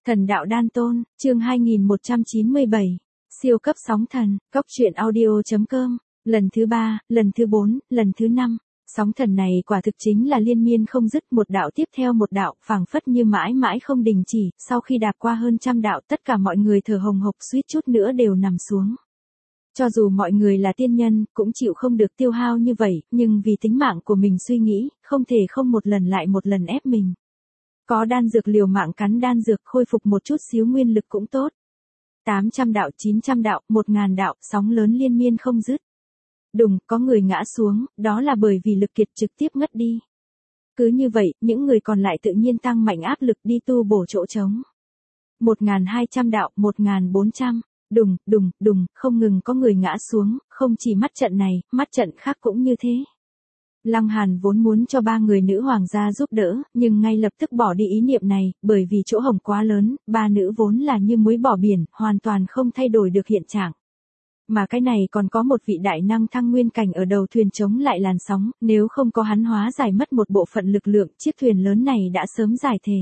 Thần đạo đan tôn, chương 2197. Siêu cấp sóng thần, Cốc truyện audio.com, lần thứ 3, lần thứ 4, lần thứ 5. Sóng thần này quả thực chính là liên miên không dứt, một đạo tiếp theo một đạo, phảng phất như mãi mãi không đình chỉ. Sau khi đạp qua hơn trăm đạo, tất cả mọi người thở hồng hộc, suýt chút nữa đều nằm xuống. Cho dù mọi người là tiên nhân, cũng chịu không được tiêu hao như vậy, nhưng vì tính mạng của mình suy nghĩ, không thể không một lần lại một lần ép mình. Có đan dược liều mạng cắn đan dược, khôi phục một chút xíu nguyên lực cũng tốt. 800 đạo, 900 đạo, 1000 đạo, sóng lớn liên miên không dứt. Đùng, có người ngã xuống, đó là bởi vì lực kiệt trực tiếp ngất đi. Cứ như vậy, những người còn lại tự nhiên tăng mạnh áp lực đi tu bổ chỗ trống. 1200 đạo, 1400, đùng, đùng, đùng, không ngừng có người ngã xuống, không chỉ mắt trận này, mắt trận khác cũng như thế. Lăng Hàn vốn muốn cho 3 người nữ hoàng gia giúp đỡ, nhưng ngay lập tức bỏ đi ý niệm này, bởi vì chỗ hổng quá lớn, 3 nữ vốn là như muối bỏ biển, hoàn toàn không thay đổi được hiện trạng. Mà cái này còn có một vị đại năng thăng nguyên cảnh ở đầu thuyền chống lại làn sóng, nếu không có hắn hóa giải mất một bộ phận lực lượng, chiếc thuyền lớn này đã sớm giải thể.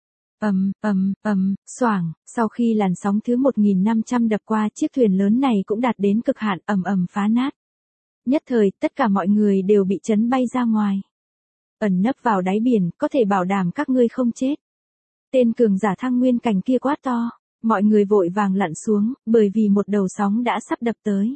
Xoảng, sau khi làn sóng thứ 1500 đập qua, chiếc thuyền lớn này cũng đạt đến cực hạn, phá nát. Nhất thời, tất cả mọi người đều bị chấn bay ra ngoài. Ẩn nấp vào đáy biển, có thể bảo đảm các ngươi không chết. Tên cường giả thăng nguyên cảnh kia quát to, mọi người vội vàng lặn xuống, bởi vì một đầu sóng đã sắp đập tới.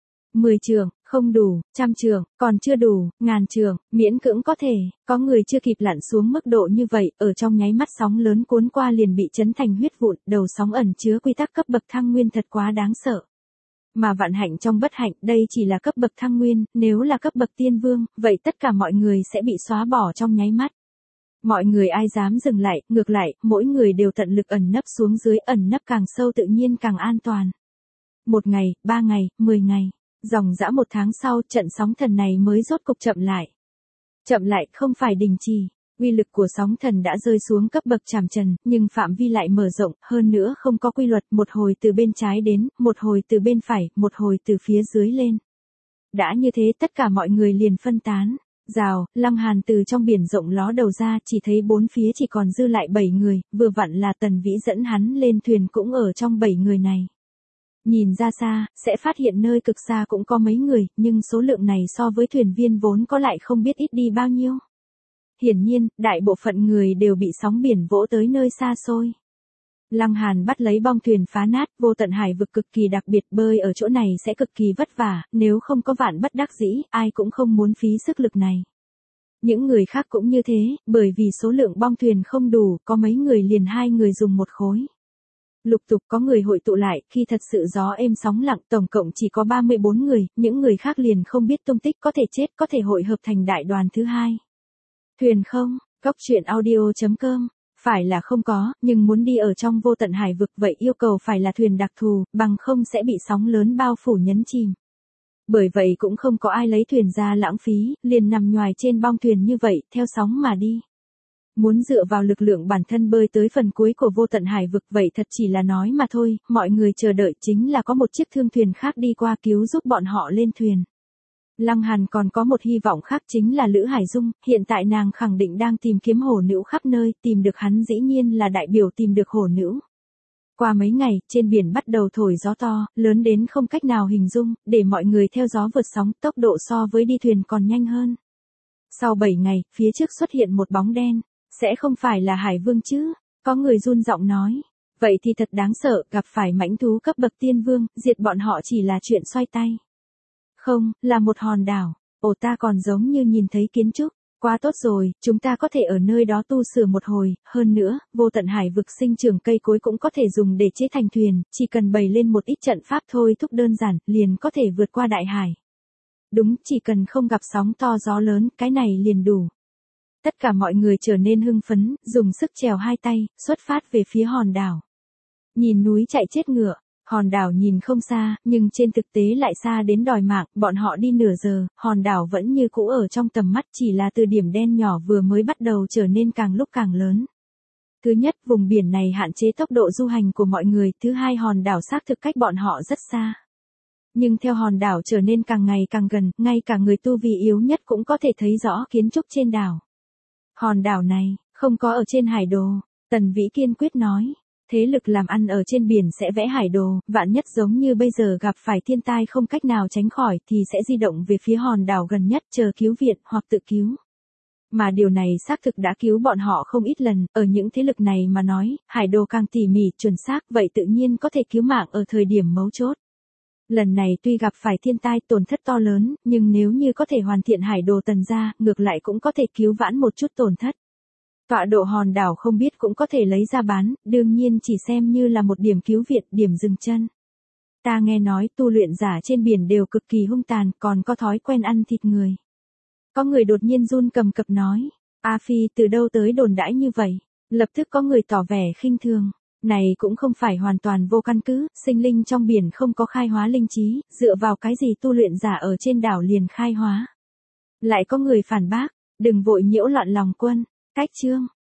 10 trượng, không đủ, 100 trượng, còn chưa đủ, 1000 trượng, miễn cưỡng có thể, có người chưa kịp lặn xuống mức độ như vậy, ở trong nháy mắt sóng lớn cuốn qua liền bị chấn thành huyết vụn, đầu sóng ẩn chứa quy tắc cấp bậc thăng nguyên thật quá đáng sợ. Mà vạn hạnh trong bất hạnh, đây chỉ là cấp bậc thăng nguyên, nếu là cấp bậc tiên vương, vậy tất cả mọi người sẽ bị xóa bỏ trong nháy mắt. Mọi người ai dám dừng lại, ngược lại, mỗi người đều tận lực ẩn nấp xuống dưới, ẩn nấp càng sâu tự nhiên càng an toàn. 1 ngày, 3 ngày, 10 ngày, dòng dã 1 tháng sau, trận sóng thần này mới rốt cục chậm lại. Chậm lại không phải đình chỉ. Uy lực của sóng thần đã rơi xuống cấp bậc trảm trần, nhưng phạm vi lại mở rộng, hơn nữa không có quy luật, một hồi từ bên trái đến, một hồi từ bên phải, một hồi từ phía dưới lên. Đã như thế tất cả mọi người liền phân tán. Rào, Lăng Hàn từ trong biển rộng ló đầu ra, chỉ thấy 4 phía chỉ còn dư lại 7 người, vừa vặn là Tần Vĩ dẫn hắn lên thuyền cũng ở trong 7 người này. Nhìn ra xa, sẽ phát hiện nơi cực xa cũng có mấy người, nhưng số lượng này so với thuyền viên vốn có lại không biết ít đi bao nhiêu. Hiển nhiên, đại bộ phận người đều bị sóng biển vỗ tới nơi xa xôi. Lăng Hàn bắt lấy bong thuyền phá nát, vô tận hải vực cực kỳ đặc biệt, bơi ở chỗ này sẽ cực kỳ vất vả, nếu không có vạn bất đắc dĩ, ai cũng không muốn phí sức lực này. Những người khác cũng như thế, bởi vì số lượng bong thuyền không đủ, có mấy người liền 2 người dùng một khối. Lục tục có người hội tụ lại, khi thật sự gió êm sóng lặng, tổng cộng chỉ có 34 người, những người khác liền không biết tung tích, có thể chết, có thể hội hợp thành đại đoàn thứ 2. Thuyền không, Cốc truyện audio.com, phải là không có, nhưng muốn đi ở trong vô tận hải vực vậy yêu cầu phải là thuyền đặc thù, bằng không sẽ bị sóng lớn bao phủ nhấn chìm. Bởi vậy cũng không có ai lấy thuyền ra lãng phí, liền nằm nhoài trên bong thuyền như vậy, theo sóng mà đi. Muốn dựa vào lực lượng bản thân bơi tới phần cuối của vô tận hải vực vậy thật chỉ là nói mà thôi, mọi người chờ đợi chính là có một chiếc thương thuyền khác đi qua cứu giúp bọn họ lên thuyền. Lăng Hàn còn có một hy vọng khác chính là Lữ Hải Dung, hiện tại nàng khẳng định đang tìm kiếm hổ nữ khắp nơi, tìm được hắn dĩ nhiên là đại biểu tìm được hổ nữ. Qua mấy ngày, trên biển bắt đầu thổi gió to, lớn đến không cách nào hình dung, để mọi người theo gió vượt sóng, tốc độ so với đi thuyền còn nhanh hơn. Sau 7 ngày, phía trước xuất hiện một bóng đen, sẽ không phải là Hải Vương chứ, có người run giọng nói. Vậy thì thật đáng sợ, gặp phải mãnh thú cấp bậc tiên vương, diệt bọn họ chỉ là chuyện xoay tay. Không, là một hòn đảo. Ồ, ta còn giống như nhìn thấy kiến trúc. Quá tốt rồi, chúng ta có thể ở nơi đó tu sửa một hồi, hơn nữa, vô tận hải vực sinh trưởng cây cối cũng có thể dùng để chế thành thuyền, chỉ cần bày lên một ít trận pháp thôi thúc đơn giản, liền có thể vượt qua đại hải. Đúng, chỉ cần không gặp sóng to gió lớn, cái này liền đủ. Tất cả mọi người trở nên hưng phấn, dùng sức chèo 2 tay, xuất phát về phía hòn đảo. Nhìn núi chạy chết ngựa. Hòn đảo nhìn không xa, nhưng trên thực tế lại xa đến đòi mạng, bọn họ đi nửa giờ, hòn đảo vẫn như cũ ở trong tầm mắt, chỉ là từ điểm đen nhỏ vừa mới bắt đầu trở nên càng lúc càng lớn. Thứ nhất, vùng biển này hạn chế tốc độ du hành của mọi người, thứ hai hòn đảo xác thực cách bọn họ rất xa. Nhưng theo hòn đảo trở nên càng ngày càng gần, ngay cả người tu vi yếu nhất cũng có thể thấy rõ kiến trúc trên đảo. Hòn đảo này, không có ở trên hải đồ, Tần Vĩ kiên quyết nói. Thế lực làm ăn ở trên biển sẽ vẽ hải đồ, vạn nhất giống như bây giờ gặp phải thiên tai không cách nào tránh khỏi thì sẽ di động về phía hòn đảo gần nhất chờ cứu viện hoặc tự cứu. Mà điều này xác thực đã cứu bọn họ không ít lần, ở những thế lực này mà nói, hải đồ càng tỉ mỉ, chuẩn xác, vậy tự nhiên có thể cứu mạng ở thời điểm mấu chốt. Lần này tuy gặp phải thiên tai tổn thất to lớn, nhưng nếu như có thể hoàn thiện hải đồ Tần gia, ngược lại cũng có thể cứu vãn một chút tổn thất. Tọa độ hòn đảo không biết cũng có thể lấy ra bán, đương nhiên chỉ xem như là một điểm cứu viện, điểm dừng chân. Ta nghe nói tu luyện giả trên biển đều cực kỳ hung tàn, còn có thói quen ăn thịt người. Có người đột nhiên run cầm cập nói, A Phi từ đâu tới đồn đãi như vậy, lập tức có người tỏ vẻ khinh thường. Này cũng không phải hoàn toàn vô căn cứ, sinh linh trong biển không có khai hóa linh trí, dựa vào cái gì tu luyện giả ở trên đảo liền khai hóa. Lại có người phản bác, đừng vội nhiễu loạn lòng quân, cách chương.